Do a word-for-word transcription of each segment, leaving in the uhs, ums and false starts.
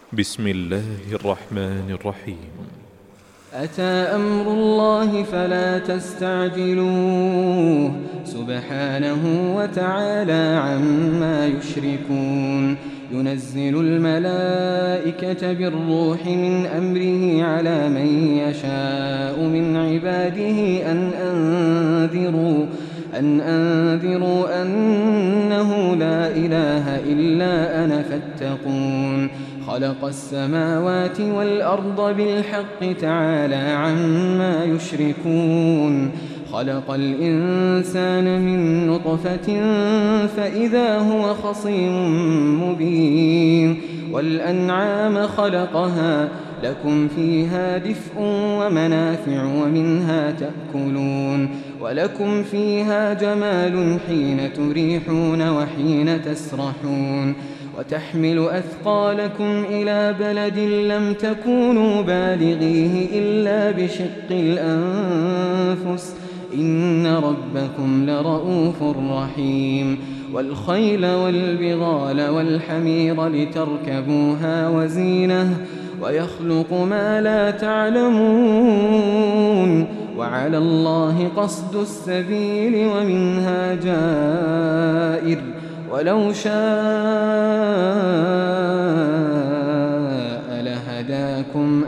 بسم الله الرحمن الرحيم. أتى أمر الله فلا تستعجلوه سبحانه وتعالى عما يشركون. ينزل الملائكة بالروح من أمره على من يشاء من عباده أن أنذروا أن أنذروا أنه لا إله إلا أنا فاتقون. خلق السماوات والأرض بالحق تعالى عما يشركون. خلق الإنسان من نطفة فإذا هو خصيم مبين. والأنعام خلقها لكم فيها دفء ومنافع ومنها تأكلون. ولكم فيها جمال حين تريحون وحين تسرحون. وتحمل أثقالكم إلى بلد لم تكونوا بالغيه إلا بشق الأنفس إن ربكم لرؤوف رحيم. والخيل والبغال والحمير لتركبوها وزينة ويخلق ما لا تعلمون. وعلى الله قصد السبيل ومنها جائر ولو شاء لهداكم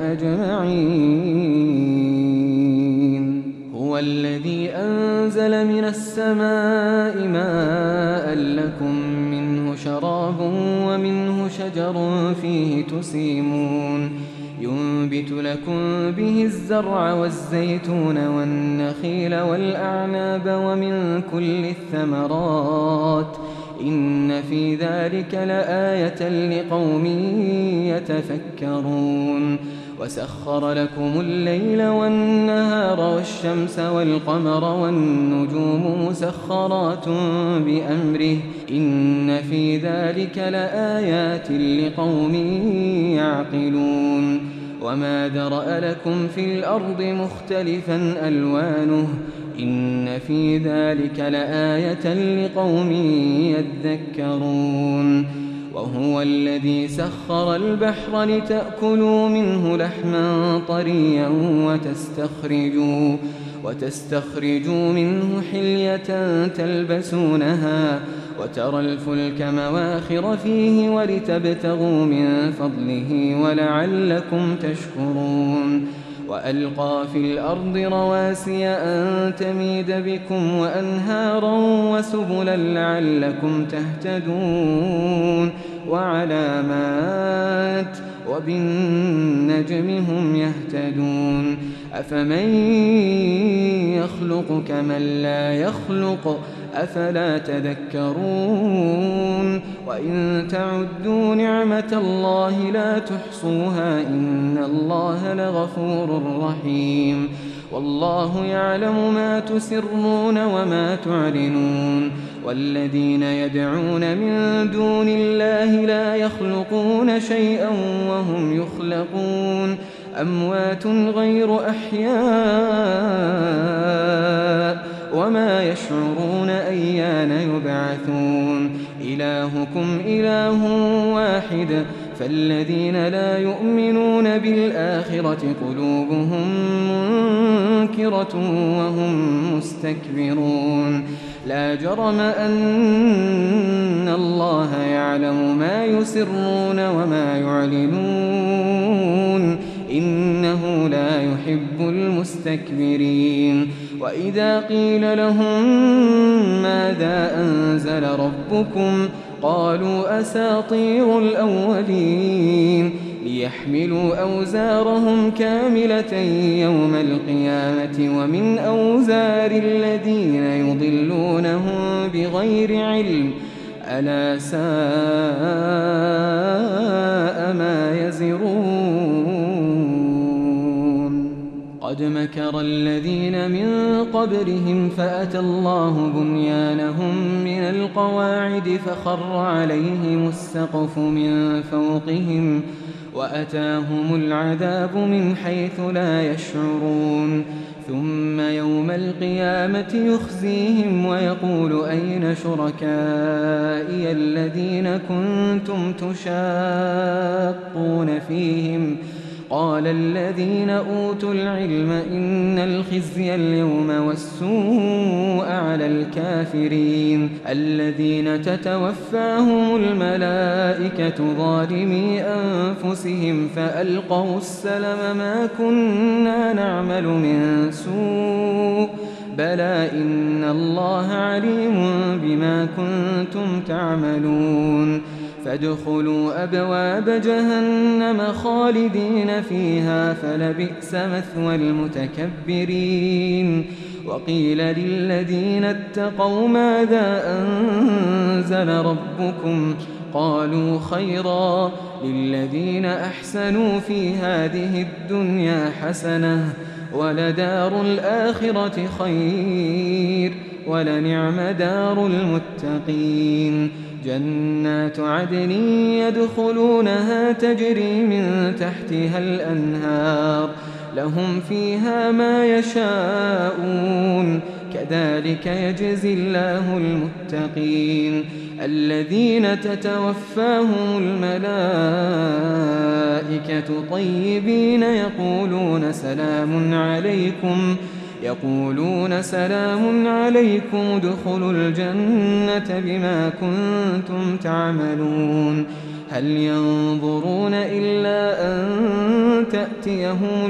أجمعين. هو الذي أنزل من السماء ماء لكم منه شراب ومنه شجر فيه تسيمون. ينبت لكم به الزرع والزيتون والنخيل والأعناب ومن كل الثمرات إن في ذلك لآية لقوم يتفكرون. وسخر لكم الليل والنهار والشمس والقمر والنجوم مسخرات بأمره إن في ذلك لآيات لقوم يعقلون. وما درأ لكم في الأرض مختلفا ألوانه إن في ذلك لآية لقوم يذكرون. وهو الذي سخر البحر لتأكلوا منه لحما طريا وتستخرجوا, وتستخرجوا منه حلية تلبسونها وترى الفلك مواخر فيه ولتبتغوا من فضله ولعلكم تشكرون. وألقى في الأرض رواسي أن تميد بكم وأنهارا وسبلا لعلكم تهتدون. وعلامات وبالنجم هم يهتدون. أفمن يخلق كمن لا يخلق أفلا تذكرون. وإن تعدوا نعمة الله لا تحصوها إن الله لغفور رحيم. والله يعلم ما تسرون وما تعلنون. والذين يدعون من دون الله لا يخلقون شيئا وهم يخلقون أموات غير أحياء وما يشعرون أيان يبعثون. إلهكم إله واحد فالذين لا يؤمنون بالآخرة قلوبهم منكرة وهم مستكبرون. لا جرم أن الله يعلم ما يسرون وما يعلنون إنه لا يحب المستكبرين. وإذا قيل لهم ماذا أنزل ربكم قالوا أساطير الأولين ليحملوا أوزارهم كاملة يوم القيامة ومن أوزار الذين يضلونهم بغير علم ألا ساء ما يزرون. قد مكر الذين من قبلهم فأتى الله بنيانهم من القواعد فخر عليهم السقف من فوقهم وأتاهم العذاب من حيث لا يشعرون. ثم يوم القيامة يخزيهم ويقول أين شركائي الذين كنتم تشاقون فيهم قال الذين أوتوا العلم إن الخزي اليوم والسوء على الكافرين الذين تتوفاهم الملائكة ظالمي أنفسهم فألقوا السلم ما كنا نعمل من سوء بلى إن الله عليم بما كنتم تعملون فادخلوا أبواب جهنم خالدين فيها فلبئس مثوى المتكبرين وقيل للذين اتقوا ماذا أنزل ربكم قالوا خيرا للذين أحسنوا في هذه الدنيا حسنة ولدار الآخرة خير ولنعم دار المتقين جنات عدن يدخلونها تجري من تحتها الأنهار لهم فيها ما يشاءون كذلك يجزي الله المتقين الذين تتوفاهم الملائكة طيبين يقولون سلام عليكم يقولون سلام عليكم ادخلوا الجنة بما كنتم تعملون هل ينظرون إلا أن تأتيهم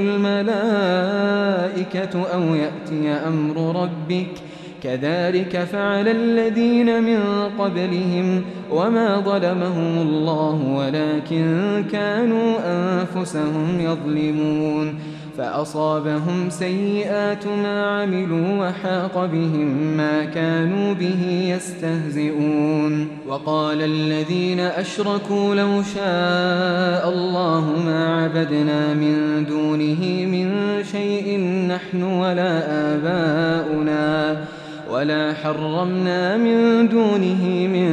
الملائكة أو يأتي أمر ربك كذلك فعل الذين من قبلهم وما ظلمهم الله ولكن كانوا أنفسهم يظلمون فأصابهم سيئات ما عملوا وحاق بهم ما كانوا به يستهزئون وقال الذين أشركوا لو شاء الله ما عبدنا من دونه من شيء نحن ولا آباؤنا ولا حرمنا من دونه من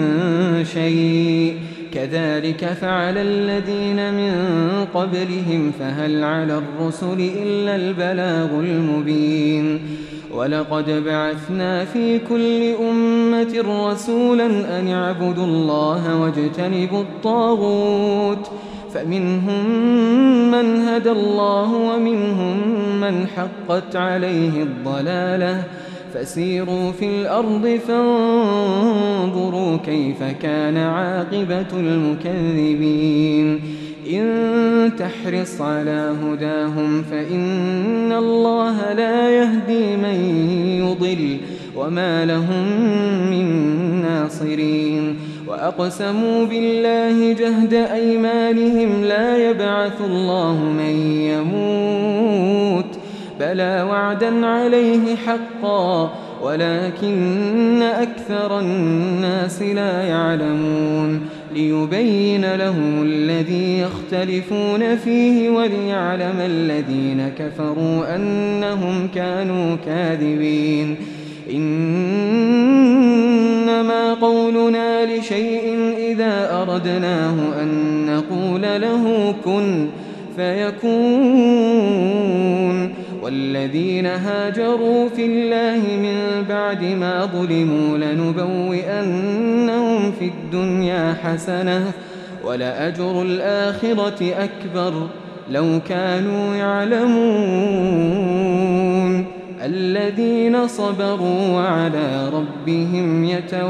شيء كذلك فعل الذين من قبلهم فهل على الرسل إلا البلاغ المبين ولقد بعثنا في كل أمة رسولا أن اعبدوا الله واجتنبوا الطاغوت فمنهم من هدى الله ومنهم من حقت عليه الضلالة فسيروا في الأرض فانظروا كيف كان عاقبة المكذبين إن تحرص على هداهم فإن الله لا يهدي من يضل وما لهم من ناصرين وأقسموا بالله جهد أيمانهم لا يبعث الله من يموت بلى وعدا عليه حقا ولكن أكثر الناس لا يعلمون ليبين لهم الذي يختلفون فيه وليعلم الذين كفروا أنهم كانوا كاذبين إنما قولنا لشيء إذا أردناه أن نقول له كن فيكون والذين هاجروا في الله من بعد ما ظلموا لنبوئنهم في الدنيا حسنة ولأجر الآخرة أكبر لو كانوا يعلمون الذين صبروا وعلى ربهم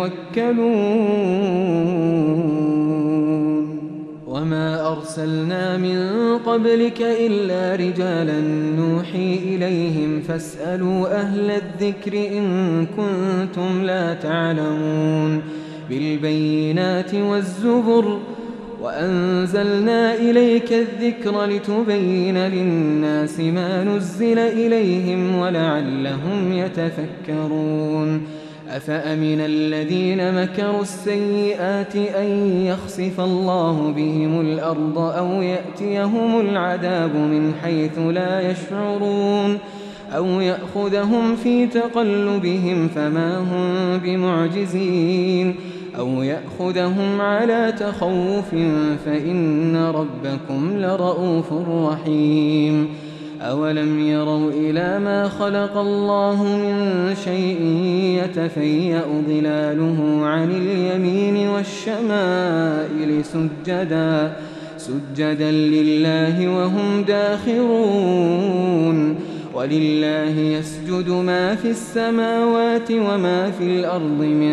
يتوكلون وما أرسلنا من قبلك إلا رجالا نوحي إليهم فاسألوا أهل الذكر إن كنتم لا تعلمون بالبينات والزبر وأنزلنا إليك الذكر لتبين للناس ما نزل إليهم ولعلهم يتفكرون أفأمن الذين مكروا السيئات أن يخسف الله بهم الأرض أو يأتيهم العذاب من حيث لا يشعرون أو يأخذهم في تقلبهم فما هم بمعجزين أو يأخذهم على تخوف فإن ربكم لرؤوف رحيم أولم يروا إلى ما خلق الله من شيء يتفيأ ظلاله عن اليمين والشمائل سجدا سجدا لله وهم داخرون ولله يسجد ما في السماوات وما في الأرض من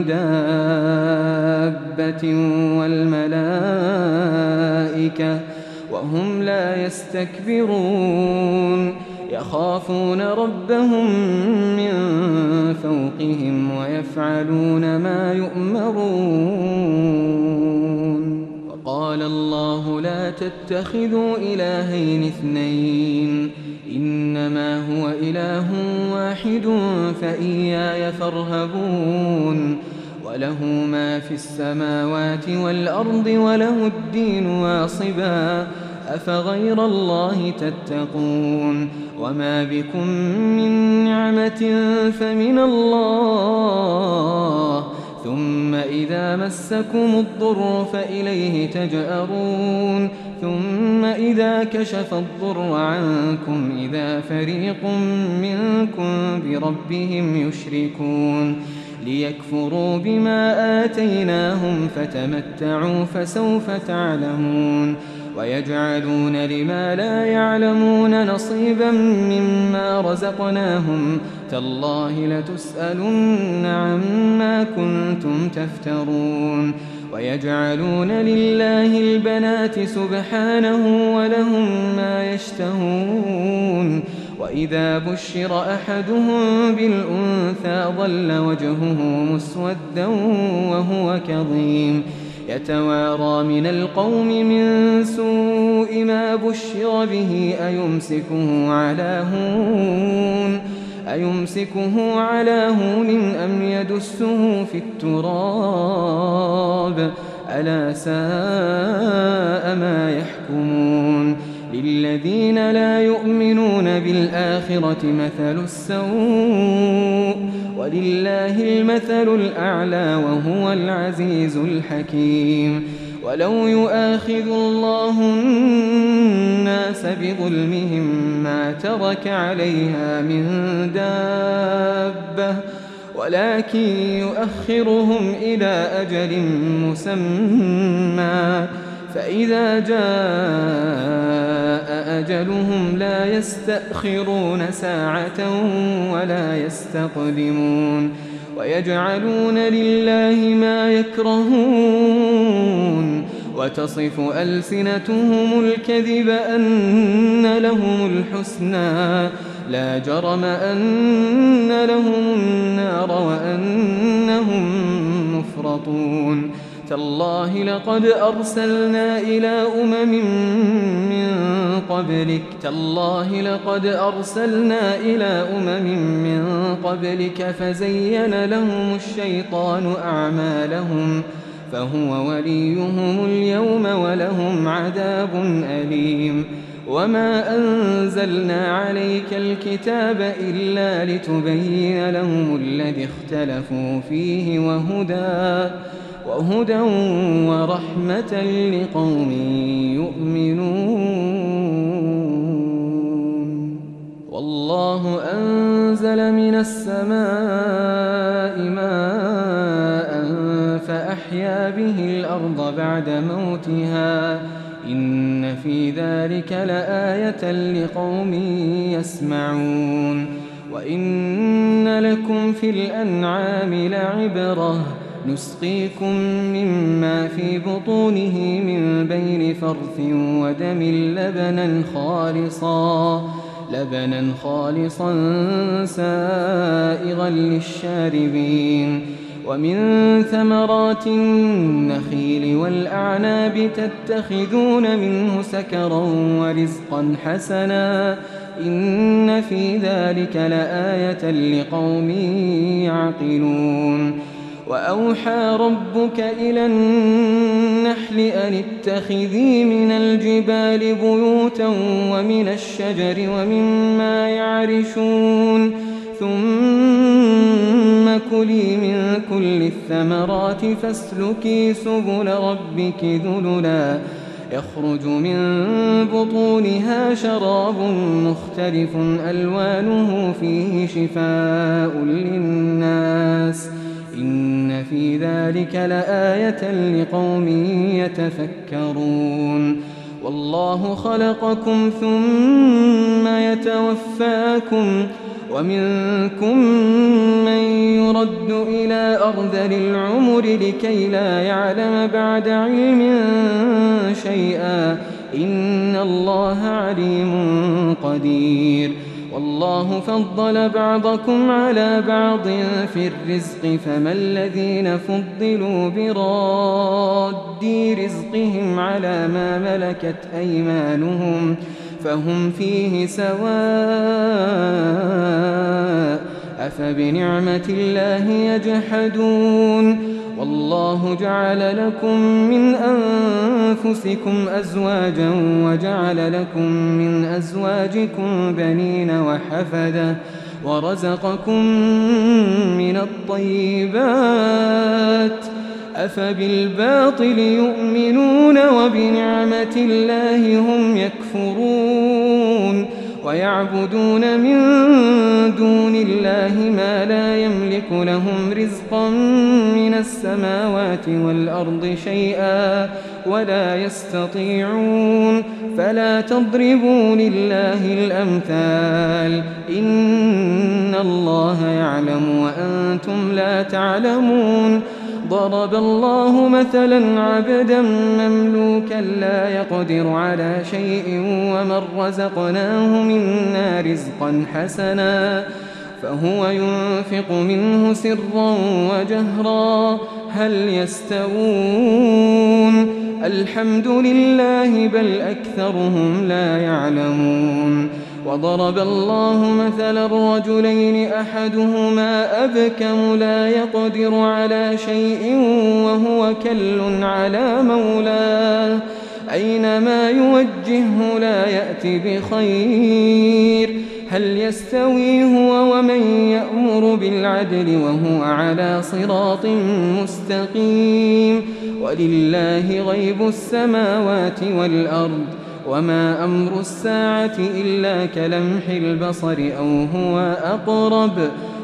دابة والملائكة وهم لا يستكبرون يخافون ربهم من فوقهم ويفعلون ما يؤمرون. وقال الله لا تتخذوا إلهين اثنين إنما هو إله واحد فإياي فارهبون وله ما في السماوات والأرض وله الدين واصبا أفغير الله تتقون وما بكم من نعمة فمن الله ثم إذا مسكم الضر فإليه تجأرون ثم إذا كشف الضر عنكم إذا فريق منكم بربهم يشركون ليكفروا بما آتيناهم فتمتعوا فسوف تعلمون ويجعلون لما لا يعلمون نصيبا مما رزقناهم تالله لتسألن عما كنتم تفترون ويجعلون لله البنات سبحانه ولهم ما يشتهون وإذا بشر أحدهم بالأنثى ظل وجهه مسودا وهو كظيم يتوارى من القوم من سوء ما بشر به أيمسكه على هون أيمسكه على هون أم يدسه في التراب ألا ساء ما يحكمون للذين لا يؤمنون بالآخرة مثل السوء ولله المثل الأعلى وهو العزيز الحكيم ولو يؤاخذ الله الناس بظلمهم ما ترك عليها من دابة ولكن يؤخرهم إلى أجل مسمى فإذا جاء أجلهم لا يستأخرون ساعة ولا يستقدمون ويجعلون لله ما يكرهون وتصف ألسنتهم الكذب أن لهم الحسنى لا جرم أن لهم النار وأنهم مفرطون تالله لقد أرسلنا إلى أمم من قبلك تالله لقد أرسلنا إلى أمم من قبلك فزين لهم الشيطان أعمالهم فهو وليهم اليوم ولهم عذاب أليم وما أنزلنا عليك الكتاب إلا لتبين لهم الذي اختلفوا فيه وهدى وهدى ورحمة لقوم يؤمنون والله أنزل من السماء ماء فأحيا به الأرض بعد موتها إن في ذلك لآية لقوم يسمعون وإن لكم في الأنعام لعبرة نسقيكم مما في بطونه من بين فرث ودم لبنا خالصا لبنا خالصا سائغا للشاربين ومن ثمرات النخيل والأعناب تتخذون منه سكرا ورزقا حسنا إن في ذلك لآية لقوم يعقلون وأوحى ربك إلى النحل أن اتخذي من الجبال بيوتا ومن الشجر ومما يعرشون ثم كلي من كل الثمرات فاسلكي سبل ربك ذللا يخرج من بطونها شراب مختلف ألوانه فيه شفاء للناس إن في ذلك لآية لقوم يتفكرون والله خلقكم ثم يتوفاكم ومنكم من يرد إلى أرذل العمر لكي لا يعلم بعد علم شيئا إن الله عليم قدير والله فضل بعضكم على بعض في الرزق فما الذين فضلوا براد رزقهم على ما ملكت أيمانهم فهم فيه سواء أفبنعمة الله يجحدون والله جعل لكم من أنفسكم أزواجا وجعل لكم من أزواجكم بنين وحفدة ورزقكم من الطيبات أفبالباطل يؤمنون وبنعمة الله هم يكفرون ويعبدون من دون الله ما لا يملك لهم رزقا من السماوات والأرض شيئا ولا يستطيعون فلا تضربوا لله الأمثال إن الله يعلم وأنتم لا تعلمون ضرب الله مثلا عبدا مملوكا لا يقدر على شيء ومن رزقناه منا رزقا حسنا فهو ينفق منه سرا وجهرا هل يستوون الحمد لله بل أكثرهم لا يعلمون وضرب الله مثلا رجلين أحدهما أبكم لا يقدر على شيء وهو كل على مولاه أينما يوجهه لا يأتي بخير هل يستوي هو ومن يأمر بالعدل وهو على صراط مستقيم ولله غيب السماوات والأرض وما أمر الساعة إلا كلمح البصر أو هو أقرب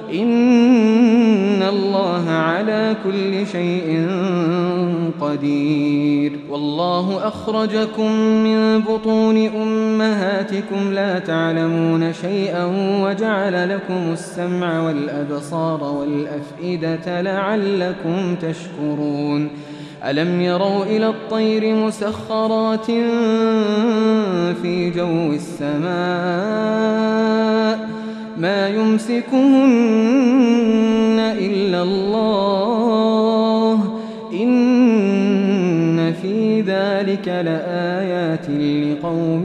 إن الله على كل شيء قدير والله أخرجكم من بطون أمهاتكم لا تعلمون شيئا وجعل لكم السمع والأبصار والأفئدة لعلكم تشكرون ألم يروا إلى الطير مسخرات في جو السماء ما يمسكهن إلا الله إن في ذلك لآيات لقوم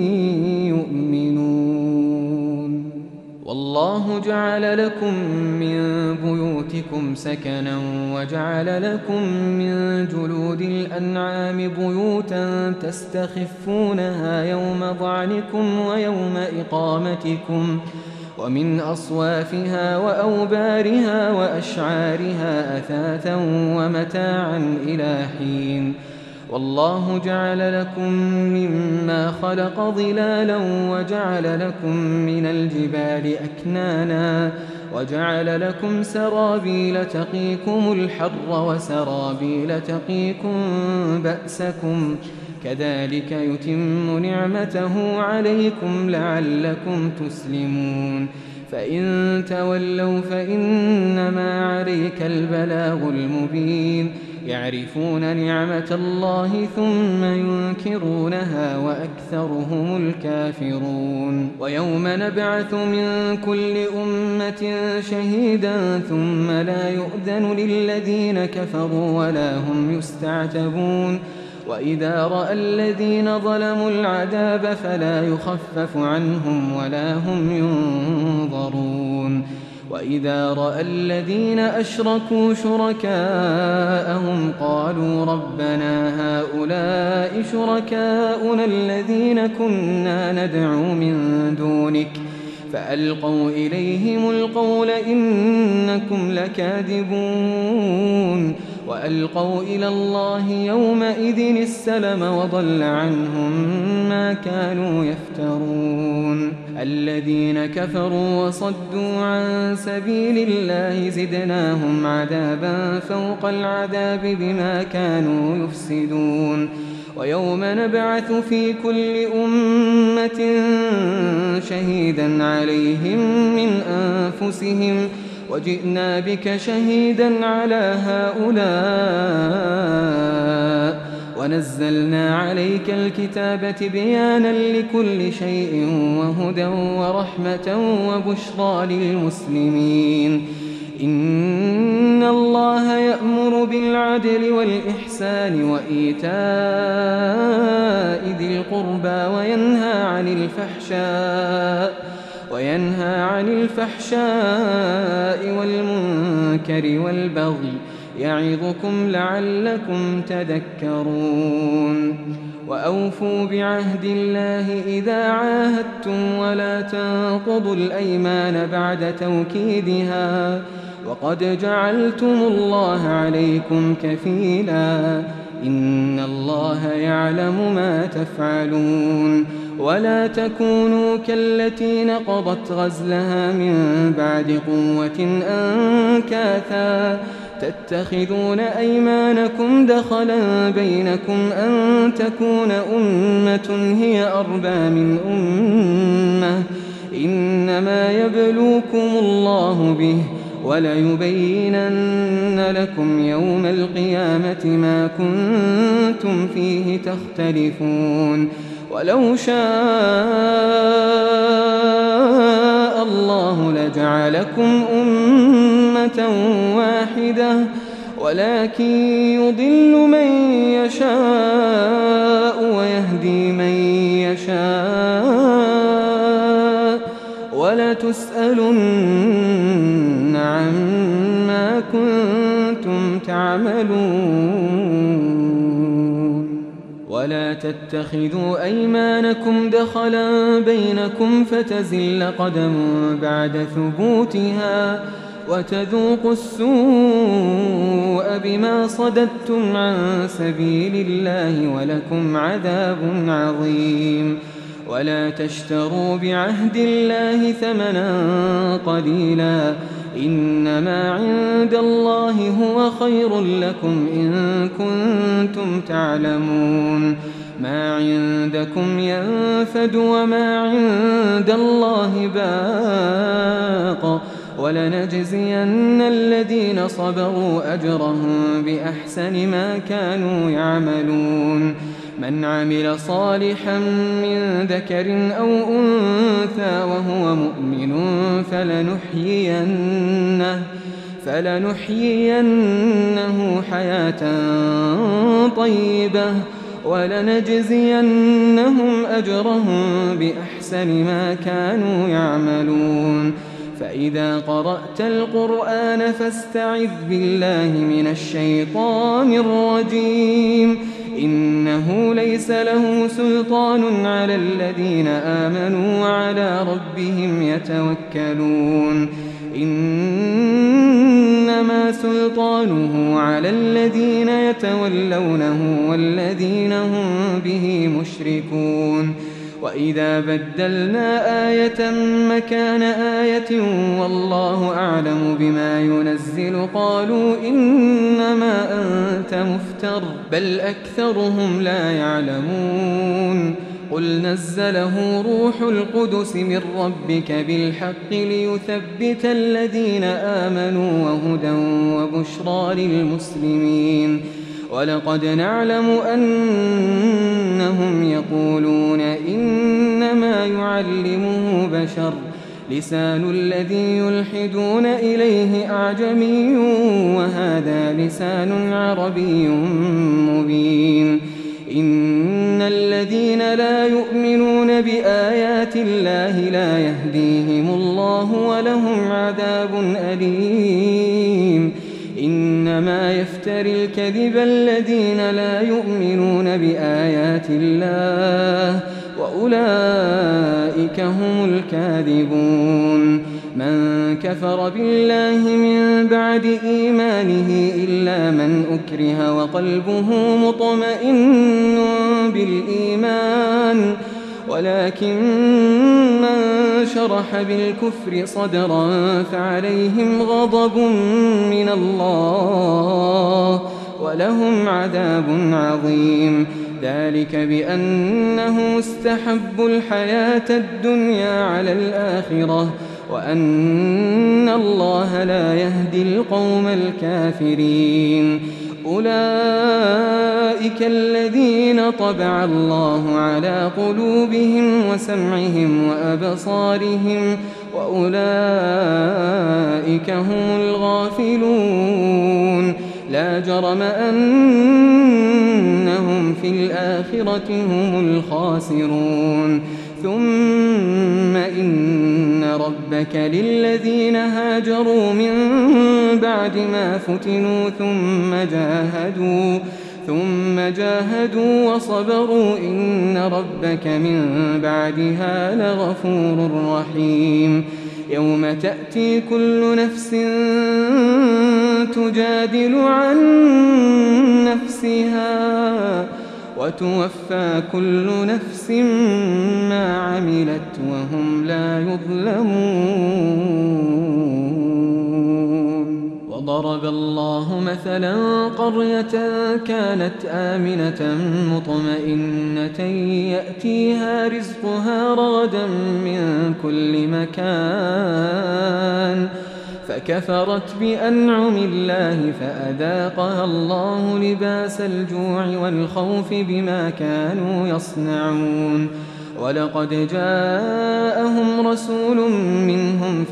يؤمنون والله جعل لكم من بيوتكم سكنا وجعل لكم من جلود الأنعام بيوتا تستخفونها يوم ضعنكم ويوم إقامتكم ومن أصوافها وأوبارها وأشعارها أثاثا ومتاعا إلى حين والله جعل لكم مما خلق ظلالا وجعل لكم من الجبال أكنانا وجعل لكم سرابيل تقيكم الحر وسرابيل تقيكم بأسكم كذلك يتم نعمته عليكم لعلكم تسلمون فإن تولوا فإنما عليك البلاغ المبين يعرفون نعمة الله ثم ينكرونها وأكثرهم الكافرون ويوم نبعث من كل أمة شهيدا ثم لا يؤذن للذين كفروا ولا هم يستعتبون وإذا رأى الذين ظلموا العذاب فلا يخفف عنهم ولا هم ينظرون وإذا رأى الذين أشركوا شركاءهم قالوا ربنا هؤلاء شركاؤنا الذين كنا ندعو من دونك فألقوا إليهم القول إنكم لكاذبون وألقوا إلى الله يومئذ السلم وضل عنهم ما كانوا يفترون الذين كفروا وصدوا عن سبيل الله زدناهم عذابا فوق العذاب بما كانوا يفسدون ويوم نبعث في كل أمة شهيدا عليهم من أنفسهم وجئنا بك شهيدا على هؤلاء ونزلنا عليك الكتاب بيانا لكل شيء وهدى ورحمة وبشرى للمسلمين إن الله يأمر بالعدل والإحسان وإيتاء ذي القربى وينهى عن الفحشاء وينهى عن الفحشاء والمنكر والبغي يعظكم لعلكم تذكرون وأوفوا بعهد الله إذا عاهدتم ولا تنقضوا الأيمان بعد توكيدها وقد جعلتم الله عليكم كفيلا إن الله يعلم ما تفعلون ولا تكونوا كالتي نقضت غزلها من بعد قوة أنكاثا تتخذون أيمانكم دخلا بينكم أن تكون أمة هي أربى من أمة إنما يبلوكم الله به وليبينن لكم يوم القيامة ما كنتم فيه تختلفون ولو شاء الله لجعلكم أمة واحدة ولكن يضل من يشاء ويهدي من يشاء ولتسألن عما كنتم تعملون ولا تتخذوا أيمانكم دخلا بينكم فتزل قدم بعد ثبوتها وتذوقوا السوء بما صددتم عن سبيل الله ولكم عذاب عظيم ولا تشتروا بعهد الله ثمنا قليلا إنما عند الله هو خير لكم إن كنتم تعلمون ما عندكم ينفد وما عند الله باق ولنجزين الذين صبروا أجرهم بأحسن ما كانوا يعملون من عمل صالحا من ذكر أو أنثى وهو مؤمن فلنحيينه, فلنحيينه حياة طيبة ولنجزينهم أجرهم بأحسن ما كانوا يعملون فإذا قرأت القرآن فاستعذ بالله من الشيطان الرجيم إنه ليس له سلطان على الذين آمنوا وعلى ربهم يتوكلون إنما سلطانه على الذين يتولونه والذين هم به مشركون وإذا بدلنا آية مكان آية والله أعلم بما ينزل قالوا إنما أنت مفتر بل أكثرهم لا يعلمون قل نزله روح القدس من ربك بالحق ليثبت الذين آمنوا وهدى وبشرى للمسلمين ولقد نعلم أنهم يقولون إنما يعلمه بشر لسان الذي يلحدون إليه أعجمي وهذا لسان عربي مبين إن الذين لا يؤمنون بآيات الله لا يهديهم الله ولهم عذاب أليم إنما يفتري الكذب الذين لا يؤمنون بآيات الله وأولئك هم الكاذبون من كفر بالله من بعد إيمانه إلا من أكره وقلبه مطمئن بالإيمان ولكن من شرح بالكفر صدرا فعليهم غضب من الله ولهم عذاب عظيم. ذلك بأنه استحبوا الحياة الدنيا على الآخرة وأن الله لا يهدي القوم الكافرين. أولئك الذين طبع الله على قلوبهم وسمعهم وأبصارهم وأولئك هم الغافلون. لا جرم أنهم في الآخرة هم الخاسرون. ثم إن ربك للذين هاجروا من بعد ما فتنوا ثم جاهدوا ثم جاهدوا وصبروا إن ربك من بعدها لغفور رحيم. يوم تأتي كل نفس تجادل عن نفسها وتوفى كل نفس ما عملت وهم لا يظلمون. وضرب الله مثلا قرية كانت آمنة مطمئنة يأتيها رزقها رغدا من كل مكان فكفرت بأنعم الله فأذاقها الله لباس الجوع والخوف بما كانوا يصنعون. ولقد جاءهم رسول منهم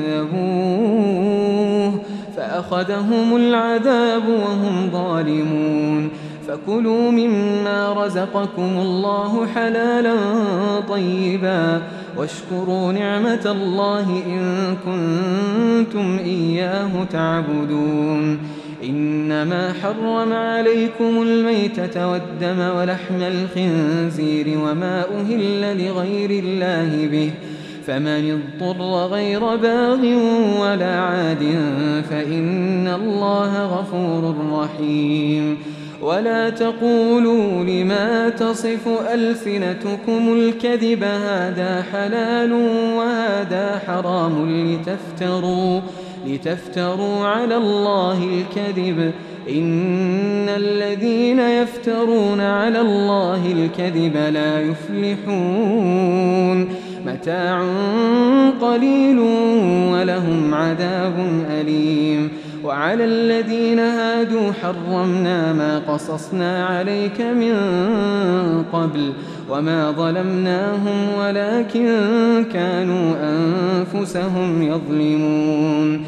فكذبوه فأخذهم العذاب وهم ظالمون. فكلوا مما رزقكم الله حلالا طيبا واشكروا نعمة الله إن كنتم إياه تعبدون. إنما حرم عليكم الميتة والدم ولحم الخنزير وما أهل لغير الله به فمن اضطر غير باغ ولا عاد فإن الله غفور رحيم. ولا تقولوا لما تصف ألسنتكم الكذب هذا حلال وهذا حرام لتفتروا, لتفتروا على الله الكذب إن الذين يفترون على الله الكذب لا يفلحون. متاع قليل ولهم عذاب أليم. وعلى الذين هادوا حرمنا ما قصصنا عليك من قبل وما ظلمناهم ولكن كانوا أنفسهم يظلمون.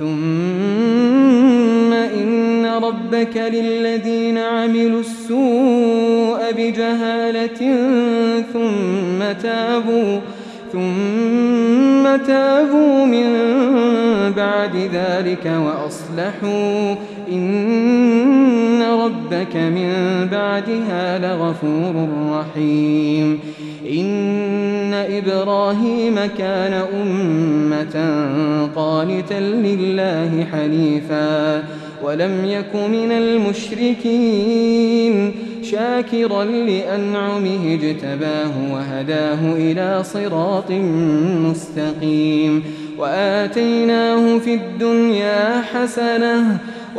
ثم إن ربك للذين عملوا السوء بجهالة ثم تابوا ثم تابوا من بعد ذلك وأصلحوا إن ربك من بعدها لغفور رحيم. إن إبراهيم كان أمة قانتا لله حنيفا ولم يك من المشركين شاكرا لأنعمه اجتباه وهداه إلى صراط مستقيم. وآتيناه في الدنيا حسنة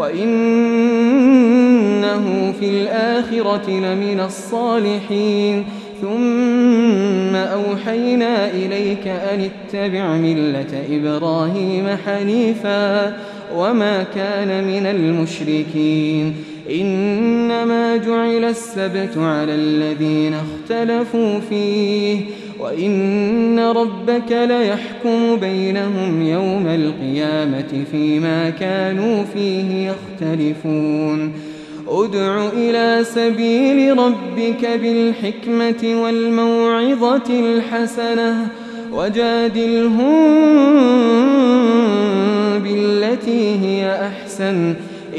وإنه في الآخرة لمن الصالحين. ثم أوحينا إليك أن اتبع ملة إبراهيم حنيفا وما كان من المشركين. إنما جعل السبت على الذين اختلفوا فيه وإن ربك ليحكم بينهم يوم القيامة فيما كانوا فيه يختلفون. ادع إلى سبيل ربك بالحكمة والموعظة الحسنة وجادلهم بالتي هي أحسن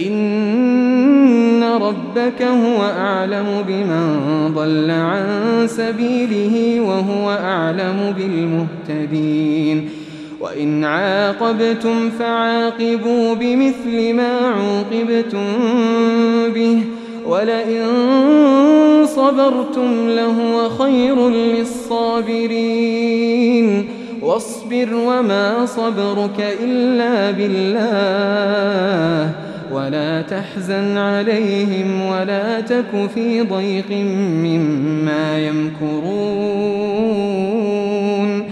إن ربك هو أعلم بمن ضل عن سبيله وهو أعلم بالمهتدين. وإن عاقبتم فعاقبوا بمثل ما عوقبتم به ولئن صبرتم لهو خير للصابرين واصبر وما صبرك إلا بالله ولا تحزن عليهم ولا تك في ضيق مما يمكرون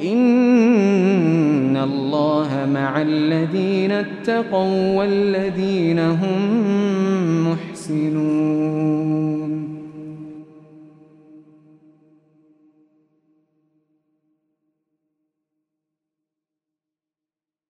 إن الله مع الذين اتقوا والذين هم محسنون